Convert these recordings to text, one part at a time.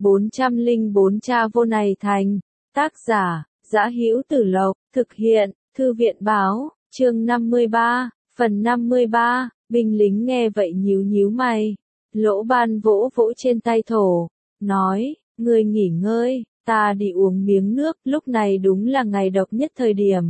404 Cha vô này thành. Tác giả, Dã Hữu Tử Lộc, thực hiện, Thư viện báo, chương 53, phần 53, binh lính nghe vậy nhíu nhíu mày. Lỗ Ban vỗ vỗ trên tay thổ, nói, ngươi nghỉ ngơi, ta đi uống miếng nước, lúc này đúng là ngày độc nhất thời điểm.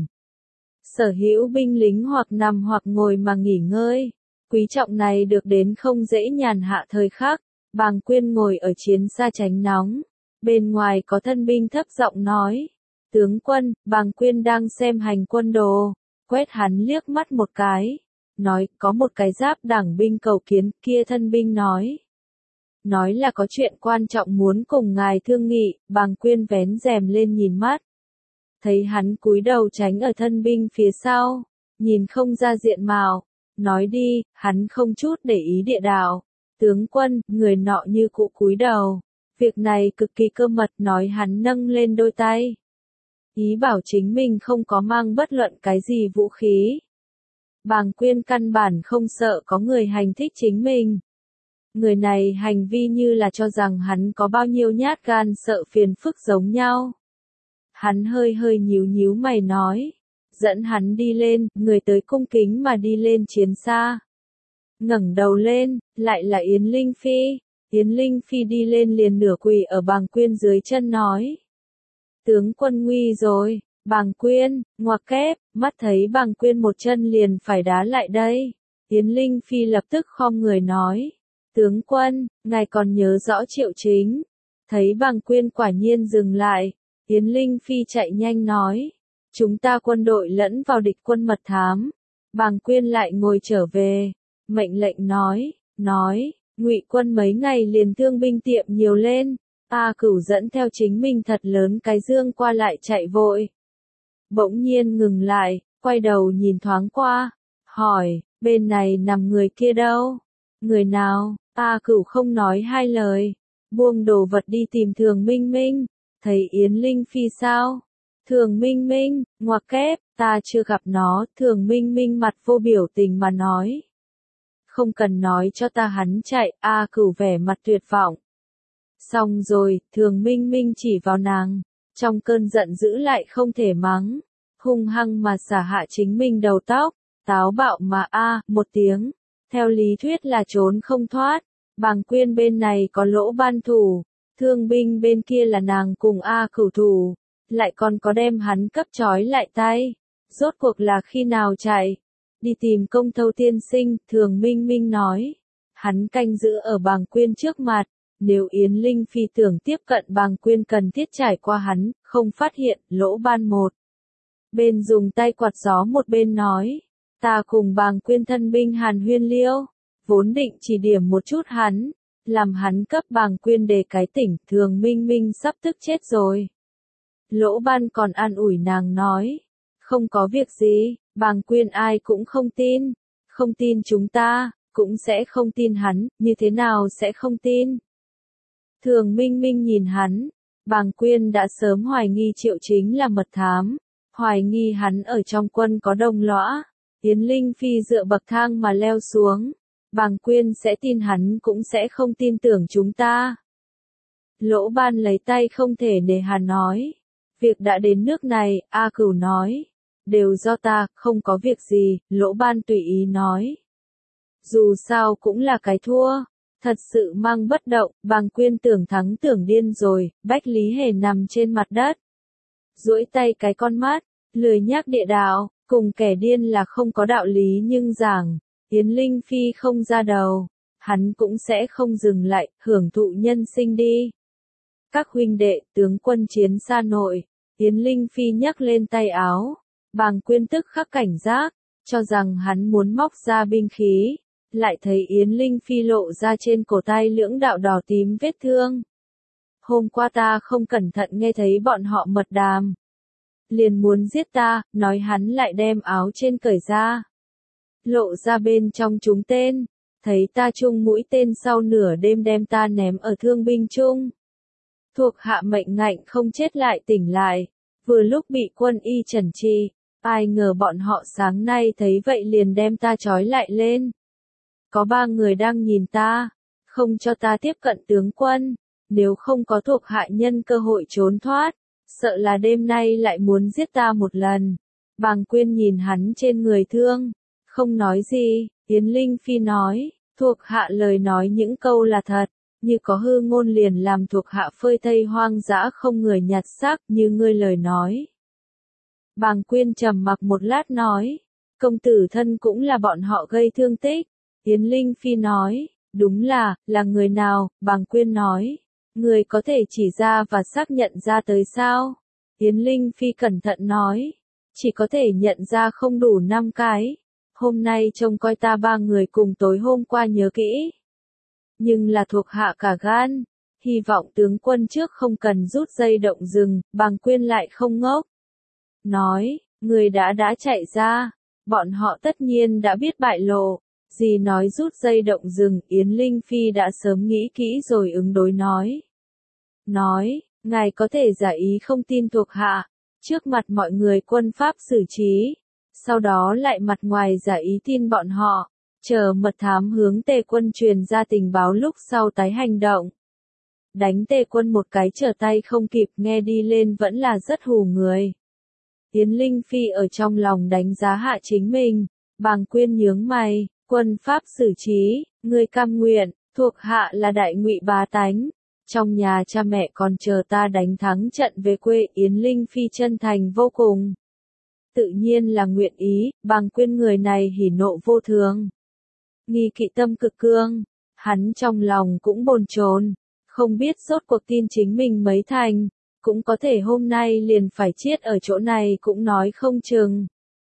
Sở hữu binh lính hoặc nằm hoặc ngồi mà nghỉ ngơi. Quý trọng này được đến không dễ nhàn hạ thời khắc. Bàng Quyên ngồi ở chiến xa tránh nóng. Bên ngoài có thân binh thấp giọng nói. Tướng quân, Bàng Quyên đang xem hành quân đồ. Quét hắn liếc mắt một cái. Nói, có một cái giáp đảng binh cầu kiến, kia thân binh nói. Nói là có chuyện quan trọng muốn cùng ngài thương nghị, Bàng Quyên vén rèm lên nhìn mắt. Thấy hắn cúi đầu tránh ở thân binh phía sau, nhìn không ra diện mạo, nói đi, hắn không chút để ý địa đạo. Tướng quân, người nọ như cũ cúi đầu, việc này cực kỳ cơ mật, nói hắn nâng lên đôi tay. Ý bảo chính mình không có mang bất luận cái gì vũ khí. Bàng Quyên căn bản không sợ có người hành thích chính mình. Người này hành vi như là cho rằng hắn có bao nhiêu nhát gan sợ phiền phức giống nhau. Hắn hơi hơi nhíu nhíu mày nói. Dẫn hắn đi lên, người tới cung kính mà đi lên chiến xa. Ngẩng đầu lên, lại là Yến Linh Phi. Yến Linh Phi đi lên liền nửa quỳ ở Bàng Quyên dưới chân nói. Tướng quân nguy rồi, Bàng Quyên, ngoặc kép, mắt thấy Bàng Quyên một chân liền phải đá lại đây. Yến Linh Phi lập tức khom người nói. Tướng quân, ngài còn nhớ rõ Triệu Chính. Thấy Bàng Quyên quả nhiên dừng lại. Yến Linh Phi chạy nhanh nói. Chúng ta quân đội lẫn vào địch quân mật thám. Bàng Quyên lại ngồi trở về. Mệnh lệnh nói, Ngụy quân mấy ngày liền thương binh tiệm nhiều lên. A Cửu dẫn theo chính mình thật lớn cái dương qua lại chạy vội. Bỗng nhiên ngừng lại, quay đầu nhìn thoáng qua. Hỏi, bên này nằm người kia đâu? Người nào? A Cửu không nói hai lời. Buông đồ vật đi tìm Thường Minh Minh. Thấy Yến Linh Phi sao? Thường Minh Minh, ngoặc kép, ta chưa gặp nó. Thường Minh Minh mặt vô biểu tình mà nói. Không cần nói cho ta hắn chạy, A Cửu vẻ mặt tuyệt vọng. Xong rồi, Thường Minh Minh chỉ vào nàng. Trong cơn giận dữ lại không thể mắng. Hung hăng mà xả hạ chính mình đầu tóc. Táo bạo mà một tiếng. Theo lý thuyết là trốn không thoát. Bàng Quyên bên này có Lỗ Ban thủ. Thương binh bên kia là nàng cùng A Cửu thủ. Lại còn có đem hắn cấp trói lại tay. Rốt cuộc là khi nào chạy? Đi tìm Công Thâu tiên sinh, Thường Minh Minh nói. Hắn canh giữ ở Bàng Quyên trước mặt. Nếu Yến Linh Phi tưởng tiếp cận Bàng Quyên cần thiết trải qua hắn, không phát hiện, Lỗ Ban một. Bên dùng tay quạt gió một bên nói. Ta cùng Bàng Quyên thân binh hàn huyên liêu. Vốn định chỉ điểm một chút hắn. Làm hắn cấp Bàng Quyên đề cái tỉnh, Thường Minh Minh sắp tức chết rồi. Lỗ Ban còn an ủi nàng nói. Không có việc gì, Bàng Quyên ai cũng không tin. Không tin chúng ta, cũng sẽ không tin hắn, như thế nào sẽ không tin. Thường Minh Minh nhìn hắn. Bàng Quyên đã sớm hoài nghi Triệu Chính là mật thám. Hoài nghi hắn ở trong quân có đồng lõa. Yến Linh Phi dựa bậc thang mà leo xuống. Bàng Quyên sẽ tin hắn cũng sẽ không tin tưởng chúng ta. Lỗ Ban lấy tay không thể nề hà nói. Việc đã đến nước này, A Cửu nói. Đều do ta, không có việc gì, Lỗ Ban tùy ý nói. Dù sao cũng là cái thua. Thật sự mang bất động, Bàng Quyên tưởng thắng tưởng điên rồi, Bách Lý Hề nằm trên mặt đất. Duỗi tay cái con mắt, lười nhác địa đạo, cùng kẻ điên là không có đạo lý nhưng giảng. Yến Linh Phi không ra đầu, hắn cũng sẽ không dừng lại, hưởng thụ nhân sinh đi. Các huynh đệ, tướng quân chiến xa nội, Yến Linh Phi nhấc lên tay áo. Bàng Quyên tức khắc cảnh giác, cho rằng hắn muốn móc ra binh khí. Lại thấy Yến Linh Phi lộ ra trên cổ tay lưỡng đạo đỏ tím vết thương. Hôm qua ta không cẩn thận nghe thấy bọn họ mật đàm. Liền muốn giết ta, nói hắn lại đem áo trên cởi ra. Lộ ra bên trong trúng tên. Thấy ta chung mũi tên sau nửa đêm đem ta ném ở thương binh chung. Thuộc hạ mệnh ngạnh không chết lại tỉnh lại. Vừa lúc bị quân y trần trị. Ai ngờ bọn họ sáng nay thấy vậy liền đem ta trói lại lên. Có 3 người đang nhìn ta, không cho ta tiếp cận tướng quân. nếu không có thuộc hạ nhân cơ hội trốn thoát, sợ là đêm nay lại muốn giết ta một lần. Bàng Quyên nhìn hắn trên người thương, không nói gì. Yến Linh Phi nói, thuộc hạ lời nói những câu là thật, như có hư ngôn liền làm thuộc hạ phơi thây hoang dã không người nhặt xác như ngươi lời nói. Bàng Quyên trầm mặc một lát nói, công tử thân cũng là bọn họ gây thương tích. Yến Linh Phi nói, đúng là người nào? Bàng Quyên nói, người có thể chỉ ra và xác nhận ra tới sao? Yến Linh Phi cẩn thận nói, chỉ có thể nhận ra không đủ 5 cái. Hôm nay trông coi ta 3 người cùng tối hôm qua nhớ kỹ. Nhưng là thuộc hạ cả gan, hy vọng tướng quân trước không cần rút dây động rừng. Bàng Quyên lại không ngốc. Nói, người đã chạy ra, bọn họ tất nhiên đã biết bại lộ. Gì nói rút dây động rừng, Yến Linh Phi đã sớm nghĩ kỹ rồi ứng đối nói. Nói, ngài có thể giả ý không tin thuộc hạ, trước mặt mọi người quân pháp xử trí, sau đó lại mặt ngoài giả ý tin bọn họ, chờ mật thám hướng Tề quân truyền ra tình báo lúc sau tái hành động. Đánh Tề quân một cái trở tay không kịp, nghe đi lên vẫn là rất hù người. Yến Linh Phi ở trong lòng đánh giá hạ chính mình. Bàng Quyên nhướng mày, quân pháp xử trí, ngươi cam nguyện, thuộc hạ là đại ngụy bá tánh, trong nhà cha mẹ còn chờ ta đánh thắng trận về quê. Yến Linh Phi chân thành vô cùng, tự nhiên là nguyện ý. Bàng Quyên người này hỉ nộ vô thường, nghi kỵ tâm cực cương, hắn trong lòng cũng bồn chồn, không biết rốt cuộc tin chính mình mấy thành, cũng có thể hôm nay liền phải chết ở chỗ này cũng nói không chừng.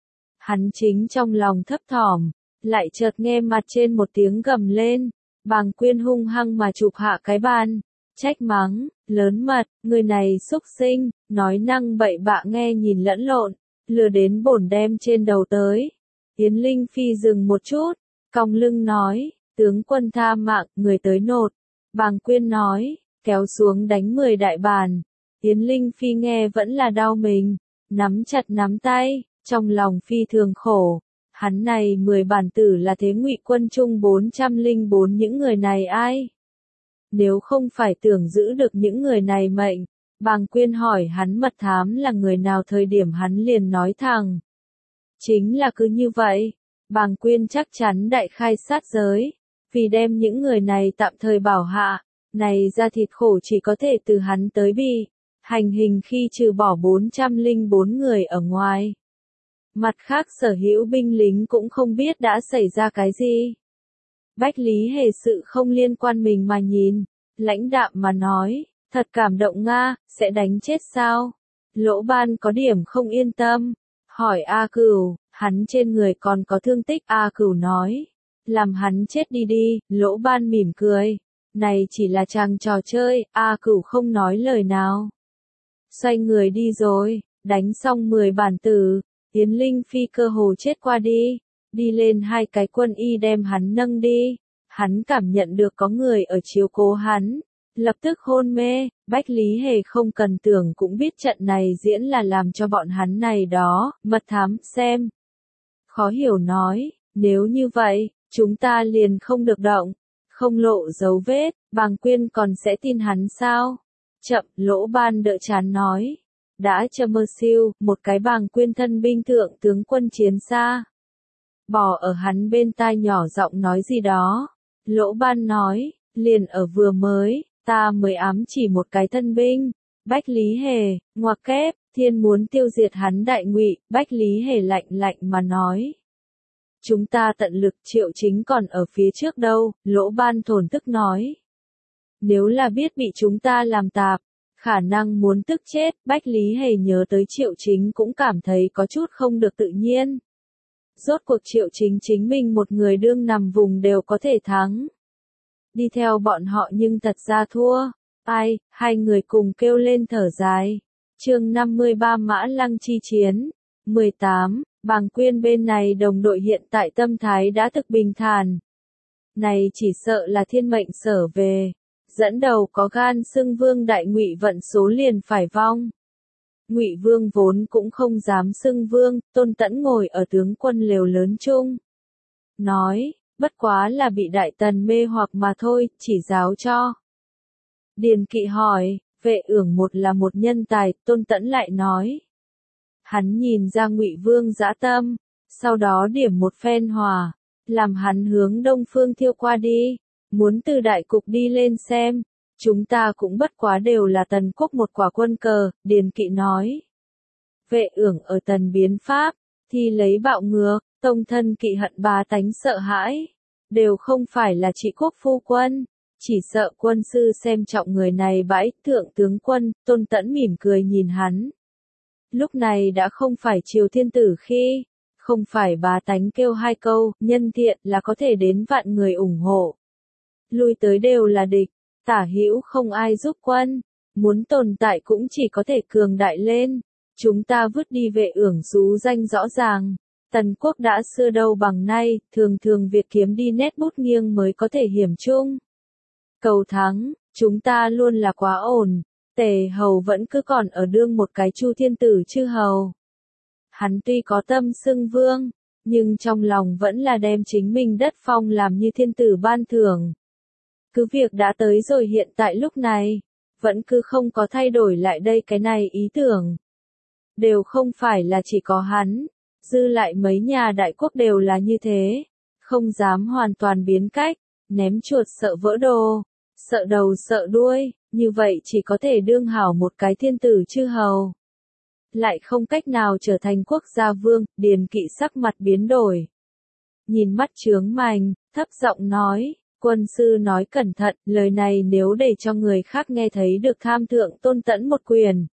Hắn chính trong lòng thấp thỏm, lại chợt nghe mặt trên một tiếng gầm lên. Bàng Quyên hung hăng mà chụp hạ cái bàn, trách mắng, lớn mật, người này xúc sinh, nói năng bậy bạ nghe nhìn lẫn lộn, lừa đến bổn đem trên đầu tới. Yến Linh Phi dừng một chút, cong lưng nói, tướng quân tha mạng, người tới nột. Bàng Quyên nói, kéo xuống đánh 10 đại bàn. Yến Linh Phi nghe vẫn là đau mình, nắm chặt nắm tay, trong lòng phi thường khổ. Hắn này 10 bản tử là thế ngụy quân chung 404 những người này ai? Nếu không phải tưởng giữ được những người này mệnh, Bàng Quyên hỏi hắn mật thám là người nào thời điểm hắn liền nói thẳng. Chính là cứ như vậy, Bàng Quyên chắc chắn đại khai sát giới, vì đem những người này tạm thời bảo hạ, này ra thịt khổ chỉ có thể từ hắn tới bị hành hình khi trừ bỏ 404 người ở ngoài. Mặt khác sở hữu binh lính cũng không biết đã xảy ra cái gì. Bách Lý Hề sự không liên quan mình mà nhìn, lãnh đạm mà nói, thật cảm động Nga, sẽ đánh chết sao? Lỗ Ban có điểm không yên tâm, hỏi A Cửu, hắn trên người còn có thương tích. A Cửu nói, làm hắn chết đi đi. Lỗ Ban mỉm cười, này chỉ là chàng trò chơi. A Cửu không nói lời nào, xoay người đi rồi. Đánh xong 10 bản tử, Yến Linh Phi cơ hồ chết qua đi, đi lên 2 cái quân y đem hắn nâng đi. Hắn cảm nhận được có người ở chiếu cố hắn, lập tức hôn mê. Bách Lý Hề không cần tưởng cũng biết trận này diễn là làm cho bọn hắn này đó, mật thám, xem. Khó hiểu nói, nếu như vậy, chúng ta liền không được động, không lộ dấu vết. Bàng Quyên còn sẽ tin hắn sao? Chậm, Lỗ Ban đỡ chán nói. Đã chờ mơ siêu, một cái Bàng Quyên thân binh thượng tướng quân chiến xa. Bò ở hắn bên tai nhỏ giọng nói gì đó. Lỗ Ban nói, liền ở vừa mới, ta mới ám chỉ một cái thân binh. Bách Lý Hề, ngoặc kép, thiên muốn tiêu diệt hắn đại ngụy. Bách Lý Hề lạnh lạnh mà nói. Chúng ta tận lực, Triệu Chính còn ở phía trước đâu. Lỗ Ban thổn thức nói. Nếu là biết bị chúng ta làm tạp, khả năng muốn tức chết. Bách Lý Hề nhớ tới Triệu Chính cũng cảm thấy có chút không được tự nhiên. Rốt cuộc Triệu Chính chính mình một người đương nằm vùng đều có thể thắng. Đi theo bọn họ nhưng thật ra thua. Ai, hai người cùng kêu lên thở dài. Chương 53 Mã Lăng chi chiến. 18, Bàng Quyên bên này đồng đội hiện tại tâm thái đã thực bình thản. Này chỉ sợ là thiên mệnh sở về. Dẫn đầu có gan xưng Vương đại ngụy vận số liền phải vong. Ngụy Vương vốn cũng không dám xưng Vương. Tôn Tẫn ngồi ở tướng quân lều lớn chung, nói, bất quá là bị Đại Tần mê hoặc mà thôi, chỉ giáo cho. Điền Kỵ hỏi, Vệ Ưởng một là một nhân tài, Tôn Tẫn lại nói. Hắn nhìn ra Ngụy Vương dã tâm, sau đó điểm một phen hỏa, làm hắn hướng đông phương thiêu qua đi, muốn từ đại cục đi lên xem, chúng ta cũng bất quá đều là Tần quốc một quả quân cờ, Điền Kỵ nói. Vệ Ưởng ở Tần biến pháp, thì lấy bạo ngược, tông thân kỵ hận bá tánh sợ hãi, đều không phải là trị quốc phu quân, chỉ sợ quân sư xem trọng người này bãi, thượng tướng quân, Tôn Tẫn mỉm cười nhìn hắn. Lúc này đã không phải Triều Thiên Tử khi, không phải bá tánh kêu hai câu, nhân thiện là có thể đến vạn người ủng hộ. Lui tới đều là địch, tả hữu không ai giúp quân, muốn tồn tại cũng chỉ có thể cường đại lên. Chúng ta vứt đi Vệ Ưởng xú danh rõ ràng. Tần quốc đã xưa đâu bằng nay, thường thường việc kiếm đi nét bút nghiêng mới có thể hiểm chung. Cầu thắng, chúng ta luôn là quá ổn, Tề Hầu vẫn cứ còn ở đương một cái Chu Thiên Tử chư hầu. Hắn tuy có tâm xưng vương, nhưng trong lòng vẫn là đem chính mình đất phong làm như thiên tử ban thưởng. Cứ việc đã tới rồi hiện tại lúc này, vẫn cứ không có thay đổi lại đây cái này ý tưởng. Đều không phải là chỉ có hắn, dư lại mấy nhà đại quốc đều là như thế, không dám hoàn toàn biến cách, ném chuột sợ vỡ đồ, sợ đầu sợ đuôi, như vậy chỉ có thể đương hảo một cái thiên tử chư hầu. Lại không cách nào trở thành quốc gia vương, Điền Kỵ sắc mặt biến đổi. Nhìn mắt chướng mành, thấp giọng nói, quân sư nói cẩn thận, lời này nếu để cho người khác nghe thấy được tham thượng Tôn Tẫn một quyền.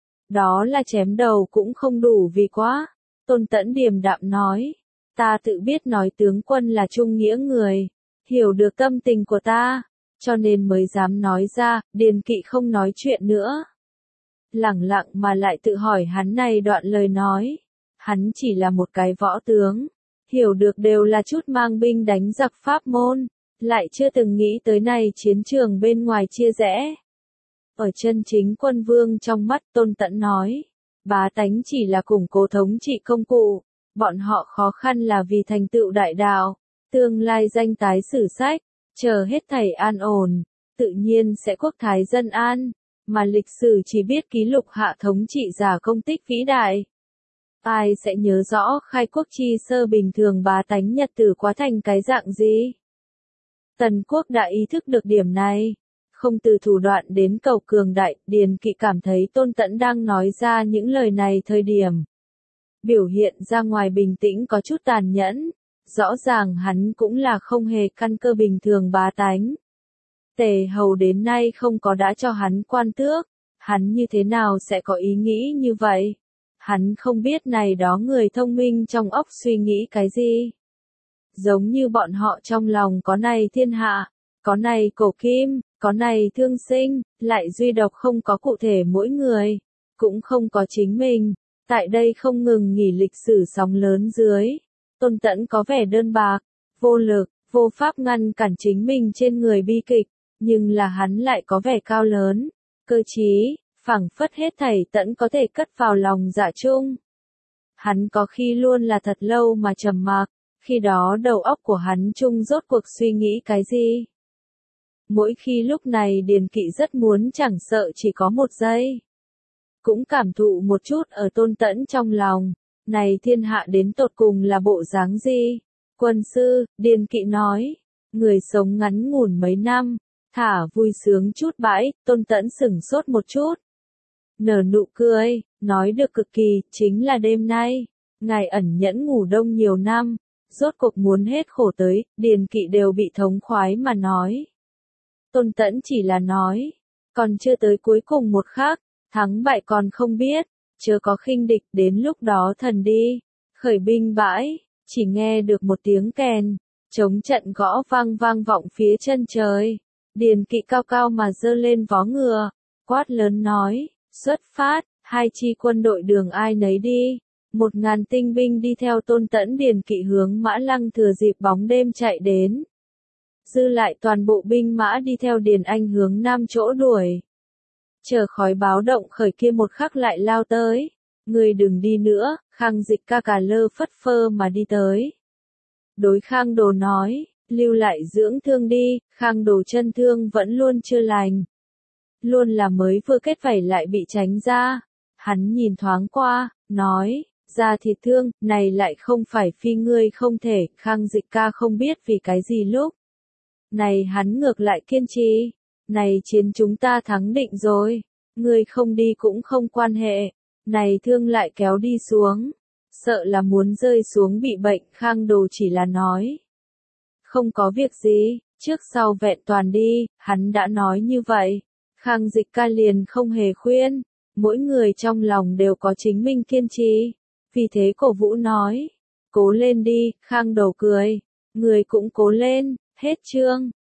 Đó là chém đầu cũng không đủ vì quá. Tôn Tẫn điềm đạm nói, ta tự biết nói tướng quân là trung nghĩa người, hiểu được tâm tình của ta, cho nên mới dám nói ra, Điền Kỵ không nói chuyện nữa. Lẳng lặng mà lại tự hỏi hắn này đoạn lời nói, hắn chỉ là một cái võ tướng, hiểu được đều là chút mang binh đánh giặc pháp môn, lại chưa từng nghĩ tới này chiến trường bên ngoài chia rẽ. Ở chân chính quân vương trong mắt Tôn Tẫn nói, bá tánh chỉ là củng cố thống trị công cụ, bọn họ khó khăn là vì thành tựu đại đạo, tương lai danh tái sử sách, chờ hết thảy an ổn, tự nhiên sẽ quốc thái dân an, mà lịch sử chỉ biết ký lục hạ thống trị giả công tích vĩ đại. Ai sẽ nhớ rõ khai quốc chi sơ bình thường bá tánh nhật tử quá thành cái dạng gì? Tần quốc đã ý thức được điểm này. Không từ thủ đoạn đến cầu cường đại, Điền Kỵ cảm thấy Tôn Tẫn đang nói ra những lời này thời điểm. Biểu hiện ra ngoài bình tĩnh có chút tàn nhẫn, rõ ràng hắn cũng là không hề căn cơ bình thường bá tánh. Tề Hầu đến nay không có đã cho hắn quan tước, hắn như thế nào sẽ có ý nghĩ như vậy? Hắn không biết này đó người thông minh trong óc suy nghĩ cái gì. Giống như bọn họ trong lòng có này thiên hạ, có này cổ kim, có này thương sinh, lại duy độc không có cụ thể mỗi người, cũng không có chính mình. Tại đây không ngừng nghỉ lịch sử sóng lớn dưới, Tôn Tẫn có vẻ đơn bạc, vô lực, vô pháp ngăn cản chính mình trên người bi kịch, nhưng là hắn lại có vẻ cao lớn, cơ trí, phảng phất hết thảy Tẫn có thể cất vào lòng dạ chung. Hắn có khi luôn là thật lâu mà trầm mặc, khi đó đầu óc của hắn chung rốt cuộc suy nghĩ cái gì. Mỗi khi lúc này Điền Kỵ rất muốn chẳng sợ chỉ có một giây. Cũng cảm thụ một chút ở Tôn Tẫn trong lòng, này thiên hạ đến tột cùng là bộ dáng gì? Quân sư, Điền Kỵ nói, người sống ngắn ngủn mấy năm, thả vui sướng chút bãi, Tôn Tẫn sửng sốt một chút. Nở nụ cười, nói được cực kỳ, chính là đêm nay, ngài ẩn nhẫn ngủ đông nhiều năm, rốt cuộc muốn hết khổ tới, Điền Kỵ đều bị thống khoái mà nói. Tôn Tẫn chỉ là nói, còn chưa tới cuối cùng một khắc, thắng bại còn không biết, chớ có khinh địch, đến lúc đó thần đi, khởi binh bãi, chỉ nghe được một tiếng kèn, trống trận gõ vang vang vọng phía chân trời, Điền Kỵ cao cao mà giơ lên vó ngựa, quát lớn nói, xuất phát, hai chi quân đội đường ai nấy đi, 1000 tinh binh đi theo Tôn Tẫn. Điền Kỵ hướng Mã Lăng thừa dịp bóng đêm chạy đến. Dư lại toàn bộ binh mã đi theo Điền Anh hướng nam chỗ đuổi. Chờ khói báo động khởi kia một khắc lại lao tới. Người đừng đi nữa, Khang Dịch ca cà lơ phất phơ mà đi tới. Đối Khang Đồ nói, lưu lại dưỡng thương đi, Khang Đồ chân thương vẫn luôn chưa lành. luôn là mới vừa kết vảy lại bị tránh ra. Hắn nhìn thoáng qua, nói, ra thịt thương, này lại không phải phi ngươi không thể, Khang Dịch ca không biết vì cái gì lúc. Này hắn ngược lại kiên trì, này chiến chúng ta thắng định rồi, ngươi không đi cũng không quan hệ, này thương lại kéo đi xuống, sợ là muốn rơi xuống bị bệnh, Khang Đồ chỉ là nói. Không có việc gì, trước sau vẹn toàn đi, hắn đã nói như vậy, Khang Dịch ca liền không hề khuyên, mỗi người trong lòng đều có chính mình kiên trì, vì thế cổ vũ nói, cố lên đi, Khang Đồ cười, người cũng cố lên, hết chương.